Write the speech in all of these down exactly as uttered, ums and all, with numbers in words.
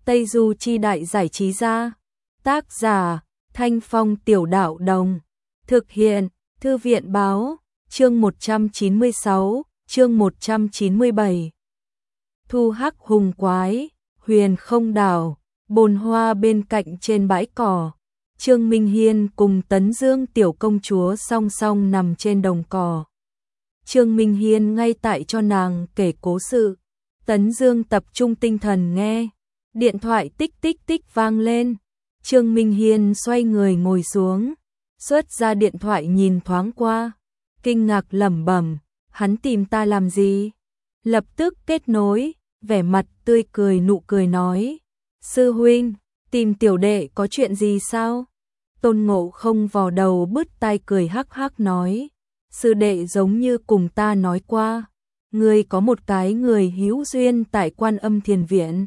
Tây Du Chi Đại Giải Trí Gia. Tác giả, Thanh Phong Tiểu Đạo Đồng. Thực hiện, Thư viện Báo. Chương một trăm chín mươi sáu, chương một trăm chín mươi bảy. Thu Hắc Hùng Quái, Huyền Không Đảo, bồn hoa bên cạnh trên bãi cỏ. Trương Minh Hiên cùng Tấn Dương tiểu công chúa song song nằm trên đồng cỏ. Trương Minh Hiên ngay tại cho nàng kể cố sự. Tấn Dương tập trung tinh thần nghe. Điện thoại tích tích tích vang lên. Trương Minh Hiên xoay người ngồi xuống, xuất ra điện thoại nhìn thoáng qua, kinh ngạc lẩm bẩm, hắn tìm ta làm gì? Lập tức kết nối, vẻ mặt tươi cười nụ cười nói, sư huynh, tìm tiểu đệ có chuyện gì sao? Tôn Ngộ Không vò đầu bứt tai cười hắc hắc nói, sư đệ giống như cùng ta nói qua, ngươi có một cái người hữu duyên tại Quan Âm Thiền Viện.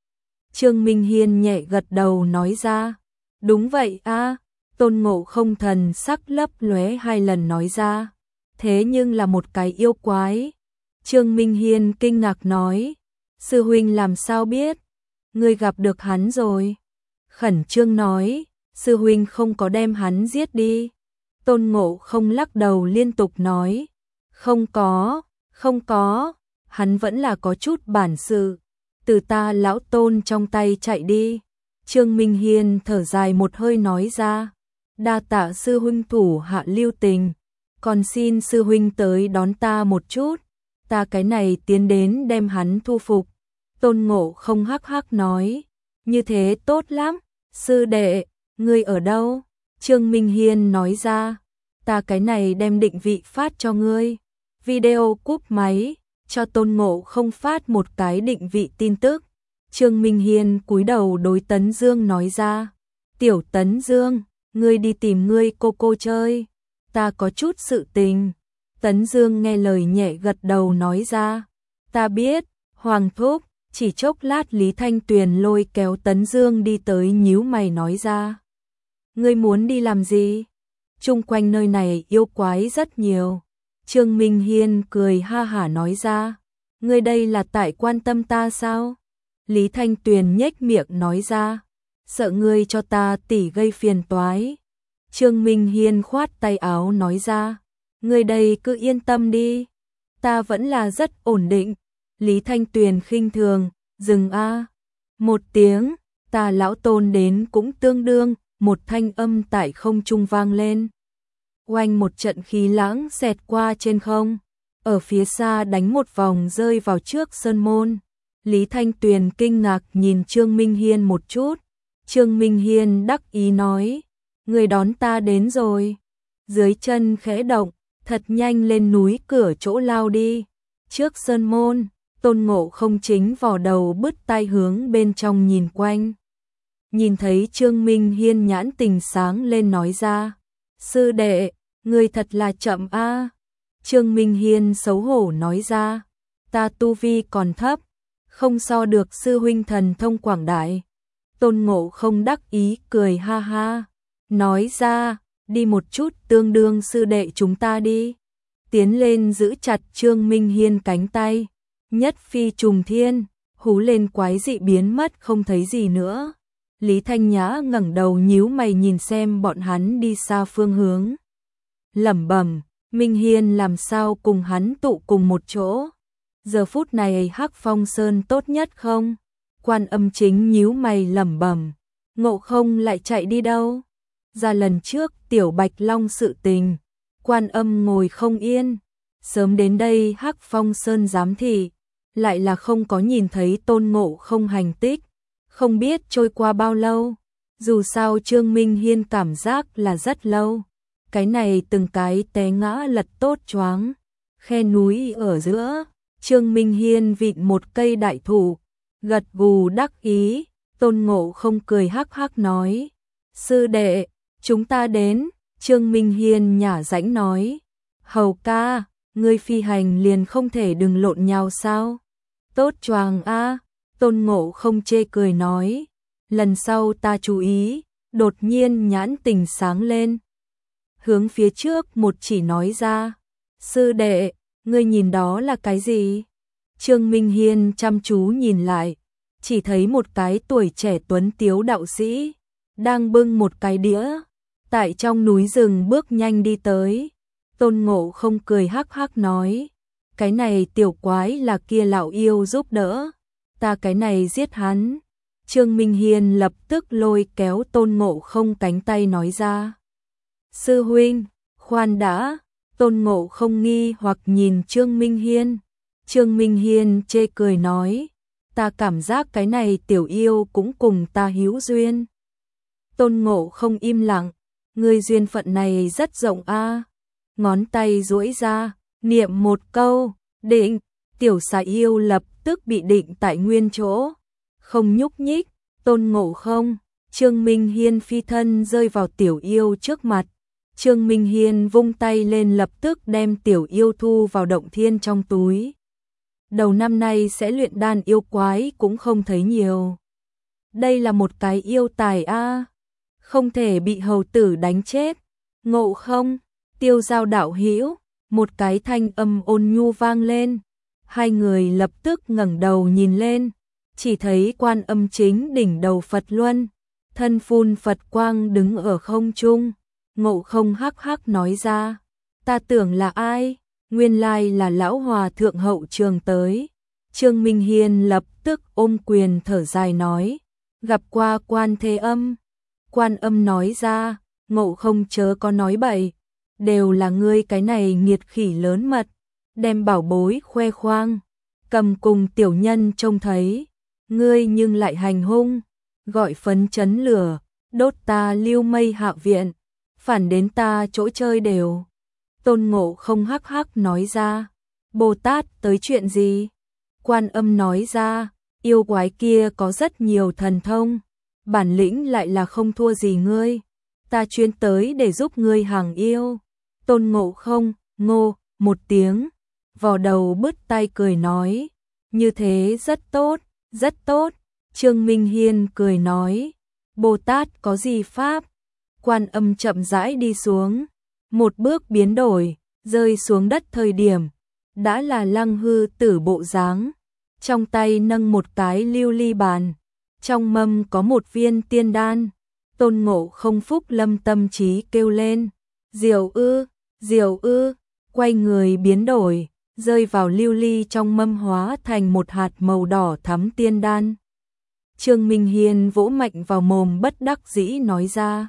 Trương Minh Hiên nhẹ gật đầu nói ra, đúng vậy a. Tôn Ngộ Không thần sắc lấp lóe hai lần nói ra, thế nhưng là một cái yêu quái. Trương Minh Hiên kinh ngạc nói, sư huynh làm sao biết, ngươi gặp được hắn rồi. Khẩn trương nói, sư huynh không có đem hắn giết đi. Tôn Ngộ Không lắc đầu liên tục nói, không có, không có, hắn vẫn là có chút bản sự, từ ta lão Tôn trong tay chạy đi. Trương Minh Hiên thở dài một hơi nói ra, đa tạ sư huynh thủ hạ lưu tình, còn xin sư huynh tới đón ta một chút, ta cái này tiến đến đem hắn thu phục. Tôn Ngộ Không hắc hắc nói, như thế tốt lắm, sư đệ, ngươi ở đâu? Trương Minh Hiên nói ra, ta cái này đem định vị phát cho ngươi. Video cúp máy, cho Tôn Ngộ Không phát một cái định vị tin tức. Trương Minh Hiên cúi đầu đối Tấn Dương nói ra, tiểu Tấn Dương, ngươi đi tìm ngươi cô cô chơi, ta có chút sự tình. Tấn Dương nghe lời nhẹ gật đầu nói ra, ta biết, Hoàng thúc. Chỉ chốc lát Lý Thanh Tuyền lôi kéo Tấn Dương đi tới nhíu mày nói ra, ngươi muốn đi làm gì? Chung quanh nơi này yêu quái rất nhiều. Trương Minh Hiên cười ha hả nói ra, ngươi đây là tại quan tâm ta sao? Lý Thanh Tuyền nhếch miệng nói ra, sợ ngươi cho ta tỉ gây phiền toái. Trương Minh Hiên khoát tay áo nói ra, ngươi đây cứ yên tâm đi, ta vẫn là rất ổn định. Lý Thanh Tuyền khinh thường, dừng a. Một tiếng, ta lão Tôn đến cũng tương đương, một thanh âm tại không trung vang lên. Oanh, một trận khí lãng xẹt qua trên không, ở phía xa đánh một vòng rơi vào trước sơn môn. Lý Thanh Tuyền kinh ngạc nhìn Trương Minh Hiên một chút. Trương Minh Hiên đắc ý nói, người đón ta đến rồi. Dưới chân khẽ động, thật nhanh lên núi cửa chỗ lao đi. Trước sơn môn, Tôn Ngộ Không chính vò đầu bứt tai hướng bên trong nhìn quanh. Nhìn thấy Trương Minh Hiên nhãn tình sáng lên nói ra, sư đệ, người thật là chậm a. Trương Minh Hiên xấu hổ nói ra, ta tu vi còn thấp, không so được sư huynh thần thông quảng đại. Tôn Ngộ Không đắc ý cười ha ha, nói ra, đi một chút tương đương sư đệ chúng ta đi. Tiến lên giữ chặt Trương Minh Hiên cánh tay, nhất phi trùng thiên, hú lên quái dị biến mất không thấy gì nữa. Lý Thanh Nhã ngẩng đầu nhíu mày nhìn xem bọn hắn đi xa phương hướng. Lẩm bẩm, Minh Hiên làm sao cùng hắn tụ cùng một chỗ? Giờ phút này Hắc Phong Sơn tốt nhất không? Quan Âm chính nhíu mày lẩm bẩm, Ngộ Không lại chạy đi đâu? Ra lần trước Tiểu Bạch Long sự tình, Quan Âm ngồi không yên, sớm đến đây Hắc Phong Sơn giám thị, lại là không có nhìn thấy Tôn Ngộ Không hành tích, không biết trôi qua bao lâu. Dù sao Trương Minh Hiên cảm giác là rất lâu. Cái này từng cái té ngã lật tốt choáng. Khe núi ở giữa, Trương Minh Hiên vịn một cây đại thụ, gật gù đắc ý. Tôn Ngộ Không cười hắc hắc nói, sư đệ, chúng ta đến. Trương Minh Hiên nhả rãnh nói, hầu ca, ngươi phi hành liền không thể đừng lộn nhau sao? Tốt choàng a. Tôn Ngộ Không chê cười nói, lần sau ta chú ý. Đột nhiên nhãn tình sáng lên, hướng phía trước một chỉ nói ra, sư đệ, ngươi nhìn đó là cái gì? Trương Minh Hiên chăm chú nhìn lại, chỉ thấy một cái tuổi trẻ tuấn tiếu đạo sĩ, đang bưng một cái đĩa, tại trong núi rừng bước nhanh đi tới. Tôn Ngộ Không cười hắc hắc nói, cái này tiểu quái là kia lão yêu giúp đỡ, ta cái này giết hắn. Trương Minh Hiên lập tức lôi kéo Tôn Ngộ Không cánh tay nói ra. Sư huynh, khoan đã. Tôn Ngộ Không nghi hoặc nhìn Trương Minh Hiên. Trương Minh Hiên chê cười nói, ta cảm giác cái này tiểu yêu cũng cùng ta hữu duyên. Tôn Ngộ Không im lặng, người duyên phận này rất rộng a. Ngón tay duỗi ra, niệm một câu, định, tiểu xà yêu lập tức bị định tại nguyên chỗ, không nhúc nhích. Tôn Ngộ Không, Trương Minh Hiên phi thân rơi vào tiểu yêu trước mặt. Trương Minh Hiên vung tay lên lập tức đem tiểu yêu thu vào động thiên trong túi. Đầu năm nay sẽ luyện đan yêu quái cũng không thấy nhiều. Đây là một cái yêu tài a, không thể bị hầu tử đánh chết. Ngộ Không, Tiêu Giao đạo hữu, một cái thanh âm ôn nhu vang lên. Hai người lập tức ngẩng đầu nhìn lên, chỉ thấy Quan Âm chính đỉnh đầu Phật Luân, thân phun Phật quang đứng ở không trung. Ngộ Không hắc hắc nói ra, ta tưởng là ai, nguyên lai là lão hòa thượng hậu trường tới. Trương Minh Hiên lập tức ôm quyền thở dài nói, gặp qua Quan Thế Âm. Quan Âm nói ra, Ngộ Không chớ có nói bậy, đều là ngươi cái này nghiệt khỉ lớn mật, đem bảo bối khoe khoang, cầm cùng tiểu nhân trông thấy, ngươi nhưng lại hành hung, gọi phấn chấn lửa, đốt ta Lưu Mây hạ viện, phản đến ta chỗ chơi đều. Tôn Ngộ Không hắc hắc nói ra, Bồ Tát tới chuyện gì? Quan Âm nói ra, yêu quái kia có rất nhiều thần thông, bản lĩnh lại là không thua gì ngươi, ta chuyên tới để giúp ngươi hàng yêu. Tôn Ngộ Không, ngô, một tiếng, vò đầu bứt tai cười nói, như thế rất tốt, rất tốt. Trương Minh Hiên cười nói, Bồ Tát có gì pháp? Quan Âm chậm rãi đi xuống, một bước biến đổi, rơi xuống đất thời điểm, đã là Lăng Hư Tử bộ dáng, trong tay nâng một cái lưu ly bàn, trong mâm có một viên tiên đan. Tôn Ngộ Không phúc lâm tâm trí kêu lên, diệu ư, diệu ư, quay người biến đổi, rơi vào lưu ly trong mâm hóa thành một hạt màu đỏ thắm tiên đan. Trương Minh Hiên vỗ mạnh vào mồm bất đắc dĩ nói ra,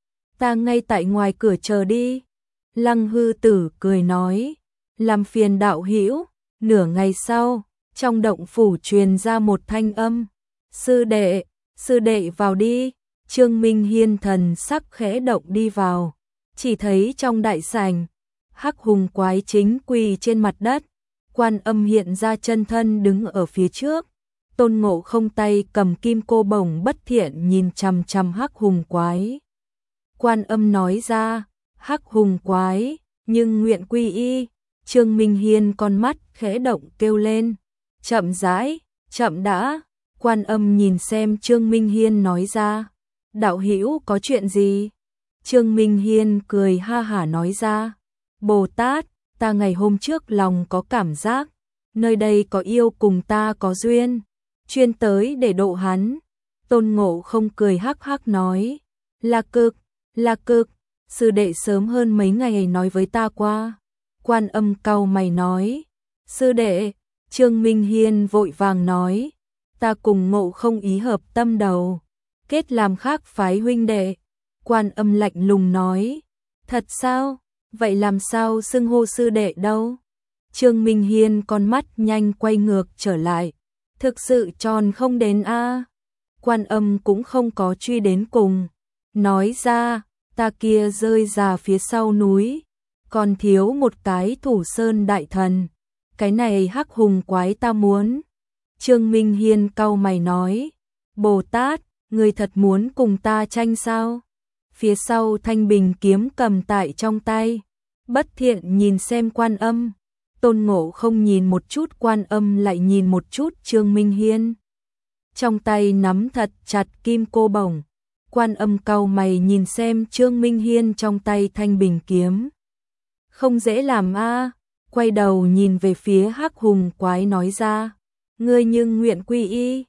ta ngay tại ngoài cửa chờ đi. Lăng Hư Tử cười nói, làm phiền đạo hữu. Nửa ngày sau, trong động phủ truyền ra một thanh âm, sư đệ, sư đệ vào đi. Trương Minh Hiên thần sắc khẽ động đi vào, chỉ thấy trong đại sảnh, hắc hùng quái chính quỳ trên mặt đất, Quan Âm hiện ra chân thân đứng ở phía trước. Tôn Ngộ Không tay cầm kim cô bổng bất thiện nhìn chằm chằm hắc hùng quái. Quan Âm nói ra, hắc hùng quái, nhưng nguyện quy y. Trương Minh Hiên con mắt khẽ động kêu lên, chậm rãi, chậm đã. Quan Âm nhìn xem Trương Minh Hiên nói ra, đạo hữu có chuyện gì? Trương Minh Hiên cười ha hả nói ra, Bồ Tát, ta ngày hôm trước lòng có cảm giác, nơi đây có yêu cùng ta có duyên, chuyên tới để độ hắn. Tôn Ngộ Không cười hắc hắc nói, là cực, là cực, sư đệ sớm hơn mấy ngày nói với ta qua. Quan Âm cau mày nói, sư đệ. Trương Minh Hiên vội vàng nói, ta cùng Ngộ Không ý hợp tâm đầu, kết làm khác phái huynh đệ. Quan Âm lạnh lùng nói, thật sao? Vậy làm sao xưng hô sư đệ đâu? Trương Minh Hiên con mắt nhanh quay ngược trở lại, thực sự tròn không đến a. Quan Âm cũng không có truy đến cùng, nói ra, ta kia rơi ra phía sau núi, còn thiếu một cái Thủ Sơn đại thần, cái này hắc hùng quái ta muốn. Trương Minh Hiên cau mày nói, Bồ Tát, người thật muốn cùng ta tranh sao? Phía sau thanh bình kiếm cầm tại trong tay, bất thiện nhìn xem Quan Âm. Tôn Ngộ Không nhìn một chút Quan Âm lại nhìn một chút Trương Minh Hiên, trong tay nắm thật chặt kim cô bổng. Quan Âm cau mày nhìn xem Trương Minh Hiên trong tay thanh bình kiếm, không dễ làm a. Quay đầu nhìn về phía hắc hùng quái nói ra, ngươi nhưng nguyện quy y.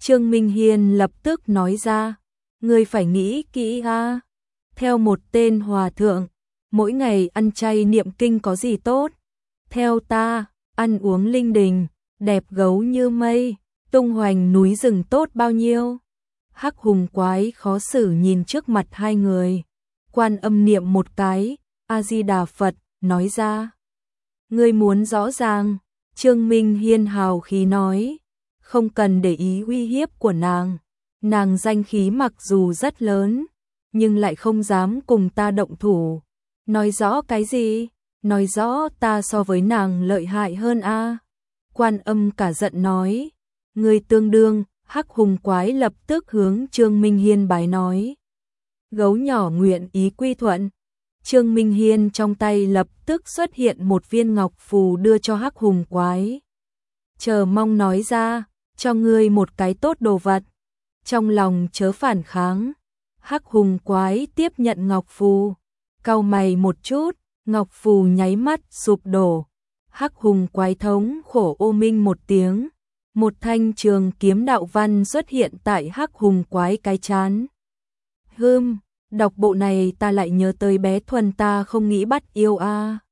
Trương Minh Hiên lập tức nói ra, ngươi phải nghĩ kỹ a. Theo một tên hòa thượng, mỗi ngày ăn chay niệm kinh có gì tốt? Theo ta, ăn uống linh đình, đẹp gấu như mây, tung hoành núi rừng tốt bao nhiêu? Hắc hùng quái khó xử nhìn trước mặt hai người, Quan Âm niệm một cái, A Di Đà Phật, nói ra. Ngươi muốn rõ ràng, Trương Minh Hiên hào khí nói, không cần để ý uy hiếp của nàng. Nàng danh khí mặc dù rất lớn, nhưng lại không dám cùng ta động thủ. Nói rõ cái gì? Nói rõ ta so với nàng lợi hại hơn a. Quan Âm cả giận nói, ngươi tương đương. Hắc hùng quái lập tức hướng Trương Minh Hiên bái nói, gấu nhỏ nguyện ý quy thuận. Trương Minh Hiên trong tay lập tức xuất hiện một viên ngọc phù đưa cho Hắc hùng quái. Chờ mong nói ra, cho ngươi một cái tốt đồ vật, trong lòng chớ phản kháng. Hắc hùng quái tiếp nhận ngọc phù, cau mày một chút, ngọc phù nháy mắt sụp đổ. Hắc hùng quái thống khổ ô minh một tiếng, một thanh trường kiếm đạo văn xuất hiện tại Hắc hùng quái cái chán. Hừm, đọc bộ này ta lại nhớ tới bé Thuần ta không nghĩ bắt yêu a.